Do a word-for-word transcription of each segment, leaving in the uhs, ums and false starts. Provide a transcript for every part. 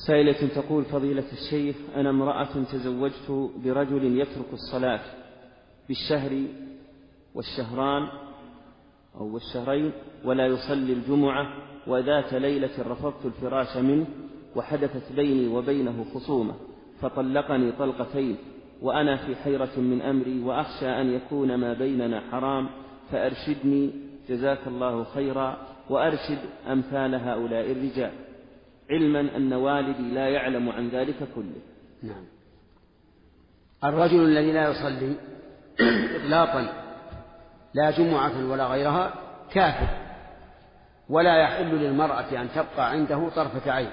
سائلة تقول: فضيلة الشيخ، أنا امرأة تزوجت برجل يترك الصلاة بالشهر والشهران أو والشهرين ولا يصلي الجمعة، وذات ليلة رفضت الفراش منه وحدثت بيني وبينه خصومة فطلقني طلقتين، وأنا في حيرة من أمري وأخشى أن يكون ما بيننا حرام، فأرشدني جزاك الله خيرا، وأرشد أمثال هؤلاء الرجال، علما أن والدي لا يعلم عن ذلك كله. نعم. الرجل الذي لا يصلي إطلاقا لا جمعة ولا غيرها كافر، ولا يحل للمرأة أن تبقى عنده طرفة عين،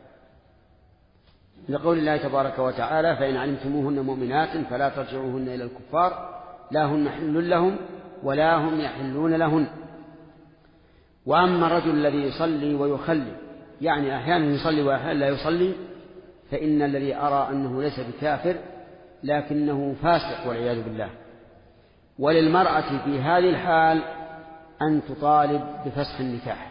لقول الله تبارك وتعالى: فإن علمتموهن مؤمنات فلا ترجعوهن إلى الكفار لا هن حل لهم ولا هم يحلون لهن. وأما الرجل الذي يصلي ويخلي، يعني أحيانا يصلي وأحيانا لا يصلي، فإن الذي أرى أنه ليس بكافر لكنه فاسق والعياذ بالله. وللمرأة في هذه الحال أن تطالب بفسخ النكاح،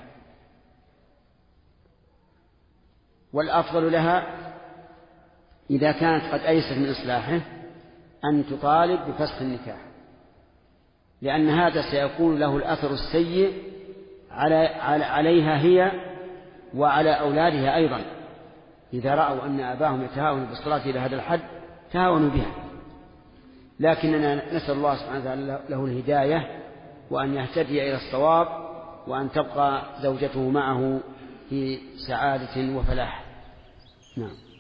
والأفضل لها إذا كانت قد أيست من إصلاحه أن تطالب بفسخ النكاح، لأن هذا سيكون له الأثر السيء عليها هي وعلى أولادها أيضا، إذا رأوا أن أباهم يتهاونوا بالصلاة إلى هذا الحد تهاونوا بها. لكننا نسأل الله سبحانه وتعالى له الهداية، وأن يهتدي إلى الصواب، وأن تبقى زوجته معه في سعادة وفلاح. نعم.